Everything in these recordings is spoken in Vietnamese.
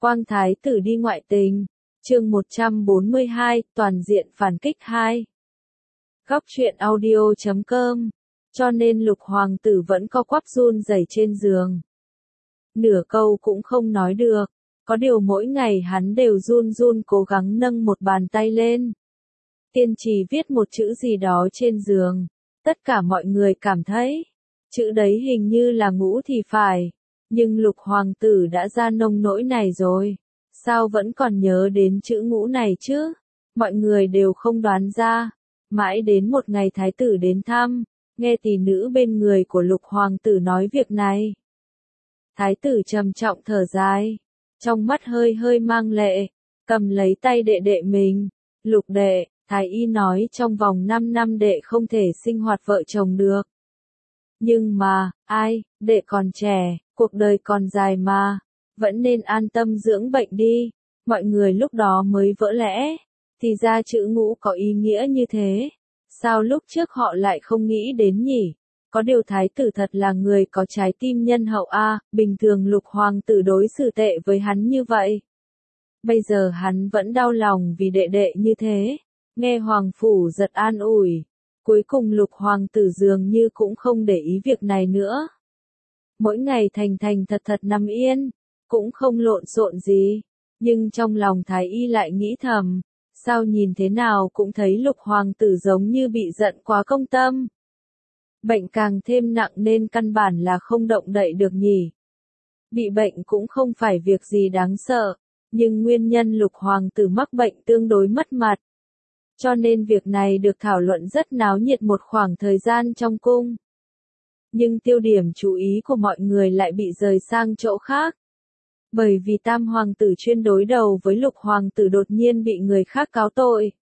Quang Thái tử đi ngoại tình. Chương 142, toàn diện phản kích 2. Góc truyện audio.com. Cho nên Lục hoàng tử vẫn co quắp run rẩy trên giường. Nửa câu cũng không nói được, có điều mỗi ngày hắn đều run run cố gắng nâng một bàn tay lên. Tiên trì viết một chữ gì đó trên giường, tất cả mọi người cảm thấy, chữ đấy hình như là ngũ thì phải, nhưng Lục hoàng tử đã ra nông nỗi này rồi, sao vẫn còn nhớ đến chữ ngũ này chứ? Mọi người đều không đoán ra, mãi đến một ngày thái tử đến thăm, nghe tỷ nữ bên người của Lục hoàng tử nói việc này. Thái tử trầm trọng thở dài, trong mắt hơi hơi mang lệ, cầm lấy tay đệ đệ mình. Lục đệ, thái y nói trong vòng 5 năm đệ không thể sinh hoạt vợ chồng được. Nhưng mà, ai, đệ còn trẻ, cuộc đời còn dài mà, vẫn nên an tâm dưỡng bệnh đi. Mọi người lúc đó mới vỡ lẽ, thì ra chữ ngũ có ý nghĩa như thế. Sao lúc trước họ lại không nghĩ đến nhỉ? Có điều thái tử thật là người có trái tim nhân hậu a, bình thường Lục hoàng tử đối xử tệ với hắn như vậy. Bây giờ hắn vẫn đau lòng vì đệ đệ như thế, nghe hoàng phủ giật an ủi. Cuối cùng Lục hoàng tử dường như cũng không để ý việc này nữa. Mỗi ngày thành thành thật thật nằm yên, cũng không lộn xộn gì, nhưng trong lòng thái y lại nghĩ thầm, sao nhìn thế nào cũng thấy Lục hoàng tử giống như bị giận quá công tâm. Bệnh càng thêm nặng nên căn bản là không động đậy được nhỉ. Bị bệnh cũng không phải việc gì đáng sợ, nhưng nguyên nhân Lục hoàng tử mắc bệnh tương đối mất mặt. Cho nên việc này được thảo luận rất náo nhiệt một khoảng thời gian trong cung. Nhưng tiêu điểm chú ý của mọi người lại bị rời sang chỗ khác. Bởi vì tam hoàng tử chuyên đối đầu với Lục hoàng tử đột nhiên bị người khác cáo tội.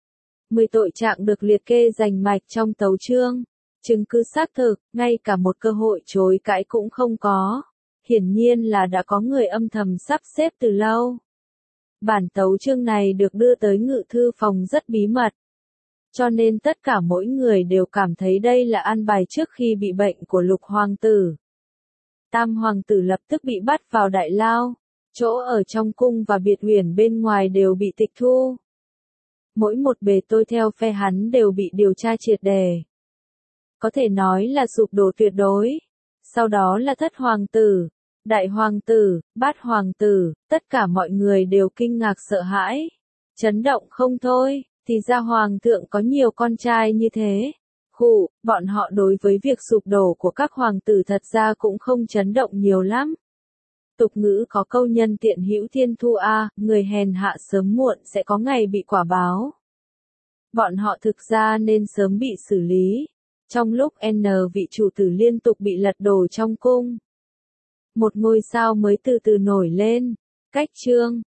10 tội trạng được liệt kê rành mạch trong tấu chương. Chứng cứ xác thực, ngay cả một cơ hội chối cãi cũng không có. Hiển nhiên là đã có người âm thầm sắp xếp từ lâu. Bản tấu chương này được đưa tới ngự thư phòng rất bí mật. Cho nên tất cả mỗi người đều cảm thấy đây là an bài trước khi bị bệnh của Lục hoàng tử. Tam hoàng tử lập tức bị bắt vào đại lao. Chỗ ở trong cung và biệt uyển bên ngoài đều bị tịch thu. Mỗi một bề tôi theo phe hắn đều bị điều tra triệt đề. Có thể nói là sụp đổ tuyệt đối. Sau đó là thất hoàng tử, đại hoàng tử, bát hoàng tử, tất cả mọi người đều kinh ngạc sợ hãi. Chấn động không thôi, thì ra hoàng thượng có nhiều con trai như thế. Bọn họ đối với việc sụp đổ của các hoàng tử thật ra cũng không chấn động nhiều lắm. Tục ngữ có câu nhân tiện hữu thiên thu a, người hèn hạ sớm muộn sẽ có ngày bị quả báo. Bọn họ thực ra nên sớm bị xử lý. Trong lúc vị chủ tử liên tục bị lật đổ trong cung. Một ngôi sao mới từ từ nổi lên. Cách chương,